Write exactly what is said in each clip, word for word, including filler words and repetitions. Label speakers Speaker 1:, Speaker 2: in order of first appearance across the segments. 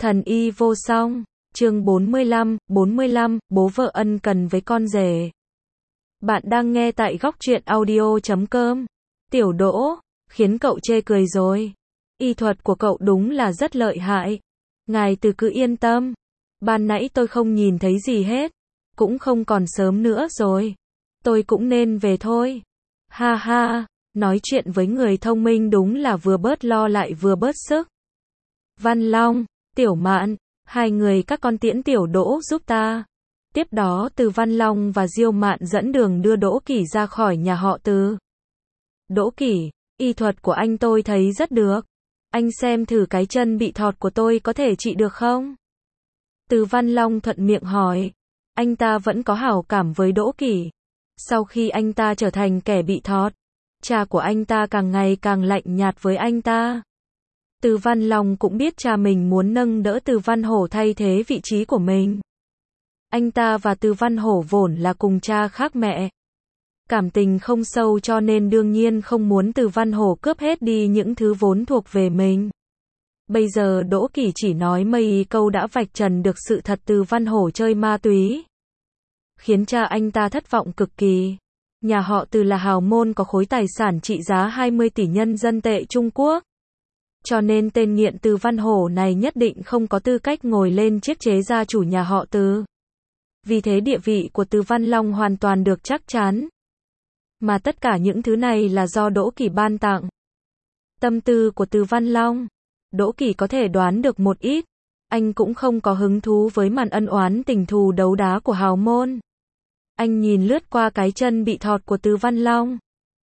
Speaker 1: Thần y vô song, chương bốn mươi lăm, bốn mươi lăm, bố vợ ân cần với con rể. Bạn đang nghe tại góc truyện audio chấm com. Tiểu Đỗ, khiến cậu chê cười rồi. Y thuật của cậu đúng là rất lợi hại. Ngài từ cứ yên tâm. Ban nãy tôi không nhìn thấy gì hết. Cũng không còn sớm nữa rồi. Tôi cũng nên về thôi. Ha ha, nói chuyện với người thông minh đúng là vừa bớt lo lại vừa bớt sức. Văn Long, Tiểu Mạn, hai người các con tiễn Tiểu Đỗ giúp ta. Tiếp đó Từ Văn Long và Diêu Mạn dẫn đường đưa Đỗ Kỷ ra khỏi nhà họ Từ. Đỗ Kỷ, y thuật của anh tôi thấy rất được. Anh xem thử cái chân bị thọt của tôi có thể trị được không? Từ Văn Long thuận miệng hỏi. Anh ta vẫn có hảo cảm với Đỗ Kỷ. Sau khi anh ta trở thành kẻ bị thọt, cha của anh ta càng ngày càng lạnh nhạt với anh ta. Từ Văn Long cũng biết cha mình muốn nâng đỡ Từ Văn Hổ thay thế vị trí của mình. Anh ta và Từ Văn Hổ vốn là cùng cha khác mẹ. Cảm tình không sâu cho nên đương nhiên không muốn Từ Văn Hổ cướp hết đi những thứ vốn thuộc về mình. Bây giờ Đỗ Kỷ chỉ nói mấy câu đã vạch trần được sự thật Từ Văn Hổ chơi ma túy, khiến cha anh ta thất vọng cực kỳ. Nhà họ Từ là hào môn có khối tài sản trị giá hai mươi tỷ nhân dân tệ Trung Quốc. Cho nên tên nghiện Từ Văn Hổ này nhất định không có tư cách ngồi lên chiếc chế gia chủ nhà họ Từ. Vì thế địa vị của Từ Văn Long hoàn toàn được chắc chắn. Mà tất cả những thứ này là do Đỗ Kỷ ban tặng. Tâm tư của Từ Văn Long, Đỗ Kỷ có thể đoán được một ít. Anh cũng không có hứng thú với màn ân oán tình thù đấu đá của hào môn. Anh nhìn lướt qua cái chân bị thọt của Từ Văn Long.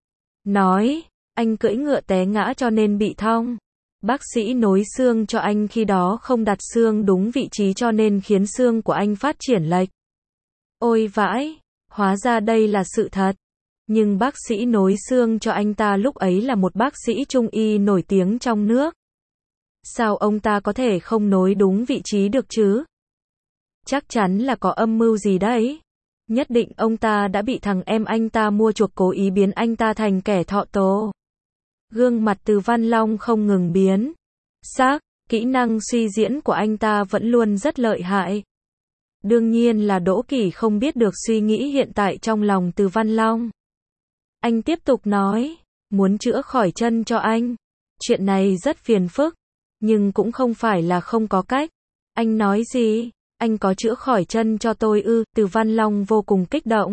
Speaker 1: Nói, anh cưỡi ngựa té ngã cho nên bị thong. Bác sĩ nối xương cho anh khi đó không đặt xương đúng vị trí cho nên khiến xương của anh phát triển lệch. Ôi vãi, hóa ra đây là sự thật. Nhưng bác sĩ nối xương cho anh ta lúc ấy là một bác sĩ trung y nổi tiếng trong nước. Sao ông ta có thể không nối đúng vị trí được chứ? Chắc chắn là có âm mưu gì đấy. Nhất định ông ta đã bị thằng em anh ta mua chuộc cố ý biến anh ta thành kẻ thọ tố. Gương mặt Từ Văn Long không ngừng biến sắc, kỹ năng suy diễn của anh ta vẫn luôn rất lợi hại. Đương nhiên là Đỗ Kỷ không biết được suy nghĩ hiện tại trong lòng Từ Văn Long. Anh tiếp tục nói, muốn chữa khỏi chân cho anh. Chuyện này rất phiền phức, nhưng cũng không phải là không có cách. Anh nói gì? Anh có chữa khỏi chân cho tôi ư? Từ Văn Long vô cùng kích động.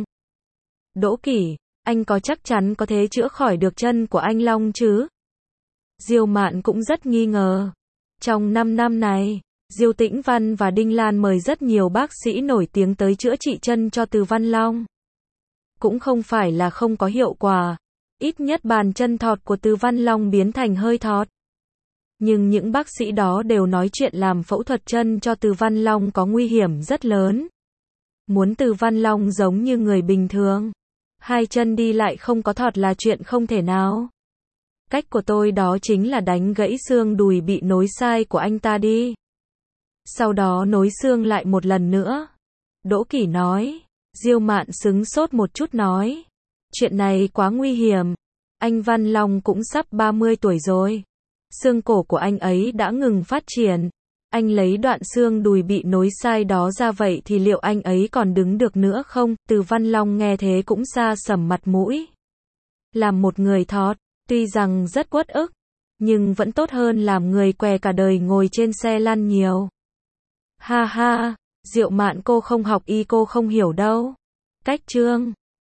Speaker 1: Đỗ Kỷ, anh có chắc chắn có thể chữa khỏi được chân của anh Long chứ? Diêu Mạn cũng rất nghi ngờ. Trong năm năm này, Diêu Tĩnh Văn và Đinh Lan mời rất nhiều bác sĩ nổi tiếng tới chữa trị chân cho Từ Văn Long. Cũng không phải là không có hiệu quả. Ít nhất bàn chân thọt của Từ Văn Long biến thành hơi thọt. Nhưng những bác sĩ đó đều nói chuyện làm phẫu thuật chân cho Từ Văn Long có nguy hiểm rất lớn. Muốn Từ Văn Long giống như người bình thường, hai chân đi lại không có thọt là chuyện không thể nào. Cách của tôi đó chính là đánh gãy xương đùi bị nối sai của anh ta đi. Sau đó nối xương lại một lần nữa. Đỗ Kỷ nói. Diêu Mạn sững sốt một chút nói. Chuyện này quá nguy hiểm. Anh Văn Long cũng sắp ba mươi tuổi rồi. Xương cổ của anh ấy đã ngừng phát triển. Anh lấy đoạn xương đùi bị nối sai đó ra vậy thì liệu anh ấy còn đứng được nữa không? Từ Văn Long nghe thế cũng sa sầm mặt mũi. Làm một người thọt, tuy rằng rất uất ức, nhưng vẫn tốt hơn làm người què cả đời ngồi trên xe lăn nhiều. Ha ha, Diệu Mạn cô không học y cô không hiểu đâu. Cách chương